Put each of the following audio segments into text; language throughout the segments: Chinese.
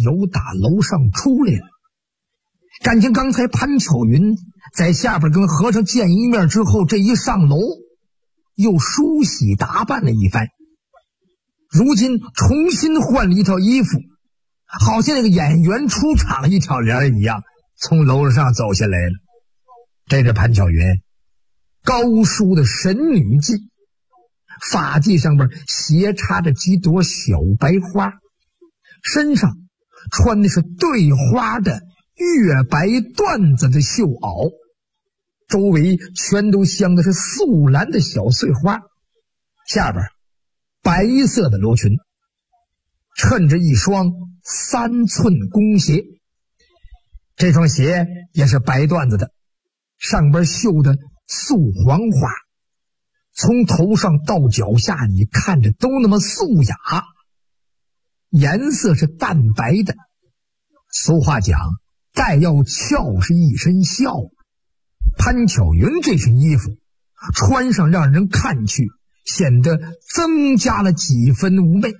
由打楼上出来了。感情刚才潘巧云在下边跟和尚见一面之后，这一上楼又梳洗打扮了一番，如今重新换了一套衣服，好像那个演员出场一条人一样，从楼上走下来了。这是潘巧云高梳的神女髻，发髻上边斜插着几朵小白花，身上穿的是对花的月白缎子的绣袄，周围全都镶的是素蓝的小碎花，下边白色的罗裙，衬着一双3寸弓鞋，这双鞋也是白缎子的，上边绣的素黄花，从头上到脚下你看着都那么素雅，颜色是淡白的。俗话讲，戴要俏是一身笑，潘巧云这身衣服穿上让人看去显得增加了几分妩媚，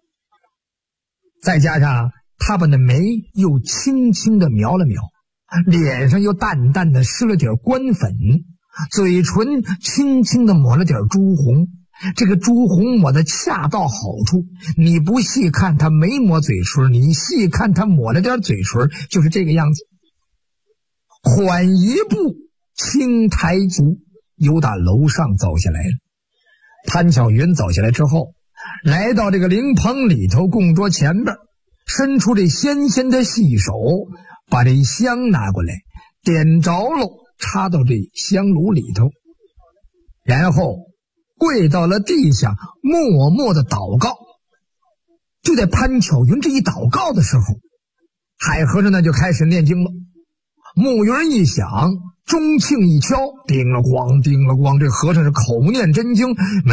再加上她把那眉又轻轻地描了描，脸上又淡淡的施了点官粉，嘴唇轻轻地抹了点朱红，这个朱红抹的恰到好处，你不细看她没抹嘴唇，你细看她抹了点嘴唇，就是这个样子。缓一步轻抬足，由打楼上走下来了。潘巧云走下来之后，来到这个灵棚里头供桌前边，伸出这纤纤的细手，把这香拿过来，点着了，插到这香炉里头，然后跪到了地下，默默的祷告。就在潘巧云这一祷告的时候，海和尚呢就开始念经了。木鱼一响，钟磬一敲，叮了咣叮了咣，这和尚是口念真经，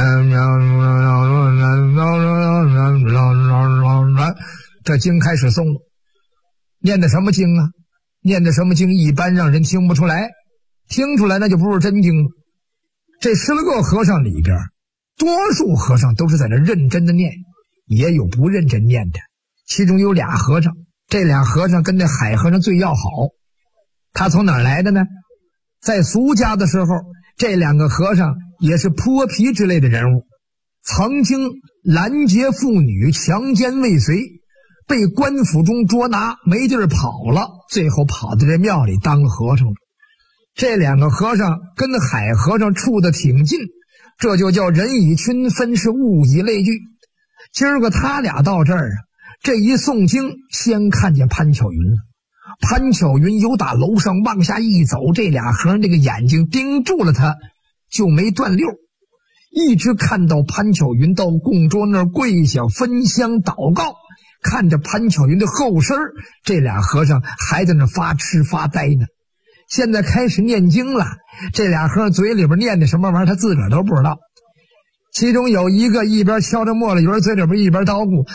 这经开始诵了。念的什么经啊？念的什么经一般让人听不出来，听出来那就不是真经了。这10个和尚里边，多数和尚都是在这认真的念，也有不认真念的。其中有俩和尚，这俩和尚跟那海和尚最要好。他从哪儿来的呢？在俗家的时候，这2个和尚也是泼皮之类的人物，曾经拦截妇女，强奸未遂，被官府中捉拿，没地儿跑了，最后跑到这庙里当了和尚了。这2个和尚跟海和尚处得挺近，这就叫人以群分，是物以类聚。今儿个他俩到这儿啊，这一诵经，先看见潘巧云了。潘巧云由打楼上往下一走，这俩和尚这个眼睛盯住了他，就没断溜，一直看到潘巧云到供桌那儿跪下分香祷告。看着潘巧云的后身，这俩和尚还在那发痴发呆呢。现在开始念经了，这俩和尚嘴里边念的什么玩意儿他自个儿都不知道。其中有一个一边敲着墨了鱼，嘴里边一边叨咕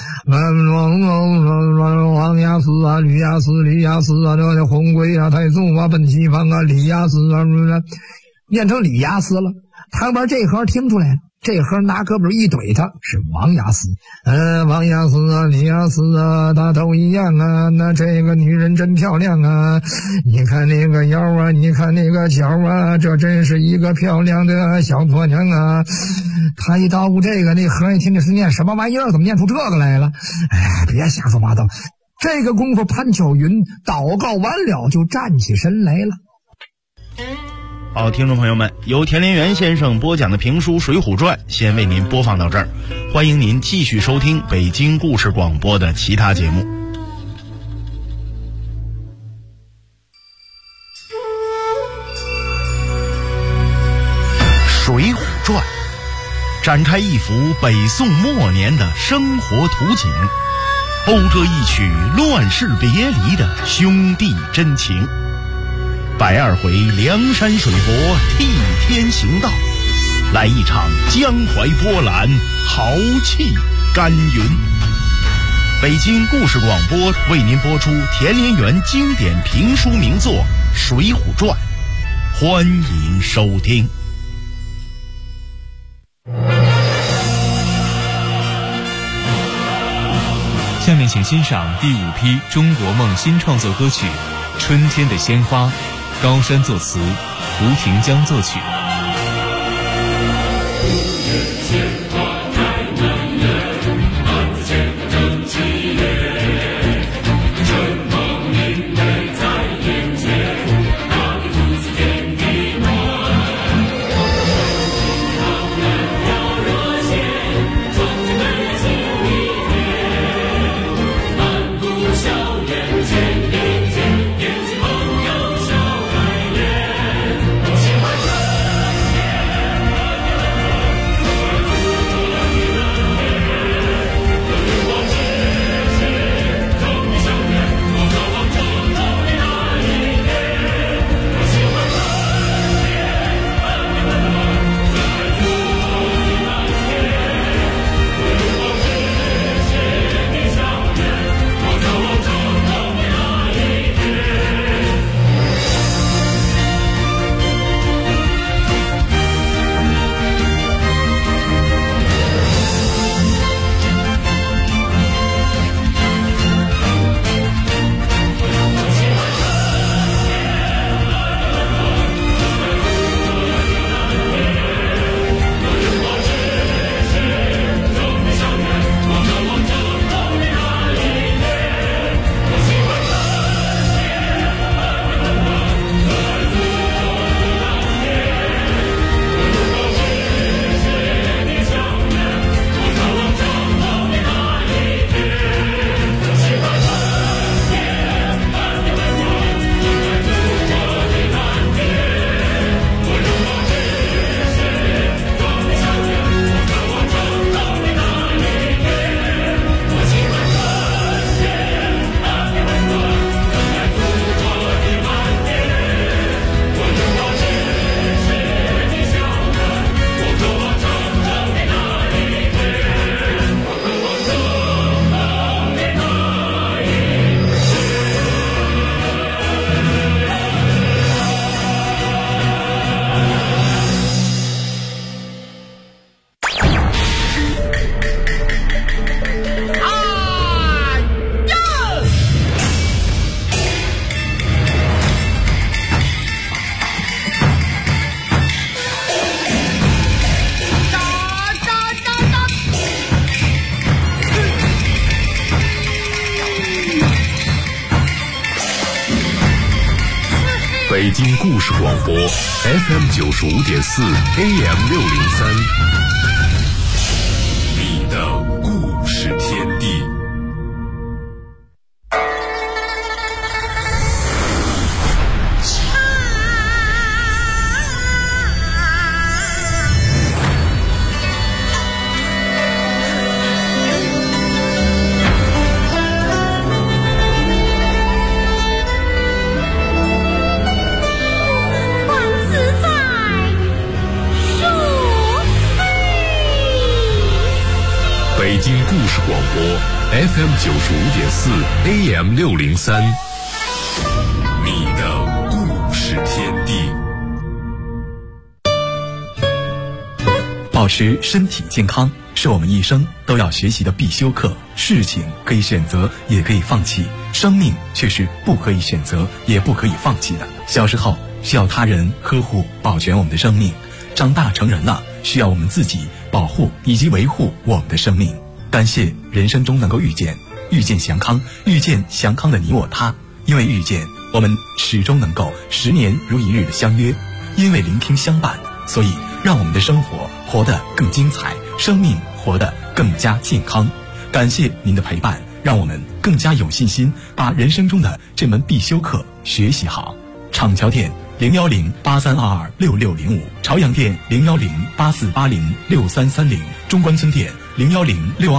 王亚斯啊，吕亚斯，李亚斯啊，这红龟啊，太祖啊，奔西方啊，李亚斯啊，念成李亚斯了。旁边这和尚听出来了，这和尚拿胳膊一怼他，是王亚斯。王亚斯啊，李亚斯啊，大都一样啊，那这个女人真漂亮啊，你看那个腰啊，你看那个脚啊，这真是一个漂亮的小婆娘啊。他一叨咕这个，那和尚一听这是念什么玩意儿，怎么念出这个来了？哎，别瞎说八道。这个功夫，潘巧云祷告完了就站起身来了。 好，听众朋友们，由田连元先生播讲的评书《水浒传》先为您播放到这儿，欢迎您继续收听北京故事广播的其他节目。《水浒传》展开一幅北宋末年的生活图景，讴歌一曲乱世别离的兄弟真情。120回梁山水泊替天行道，来一场江淮波澜，豪气干云。北京故事广播为您播出田连元经典评书名作《水浒传》，欢迎收听。 下面面请欣赏第5批中国梦新创作歌曲《春天的鲜花》，高山作词，胡廷江作曲。 北京故事广播 FM95.4 AM603，你的故事天地。北京故事广播 FM95.4 AM603，你的故事天地。 保持身体健康是我们一生都要学习的必修课。事情可以选择，也可以放弃，生命却是不可以选择，也不可以放弃的。小时候需要他人呵护保全我们的生命，长大成人了需要我们自己保护以及维护我们的生命。感谢人生中能够遇见祥康，遇见祥康的你我他。因为遇见，我们始终能够10年如一日的相约；因为聆听相伴，所以让我们的生活活得更精彩，生命活得更加健康。感谢您的陪伴，让我们更加有信心把人生中的这门必修课学习好。厂桥店01083226605，朝阳店01084806330，中关村店01062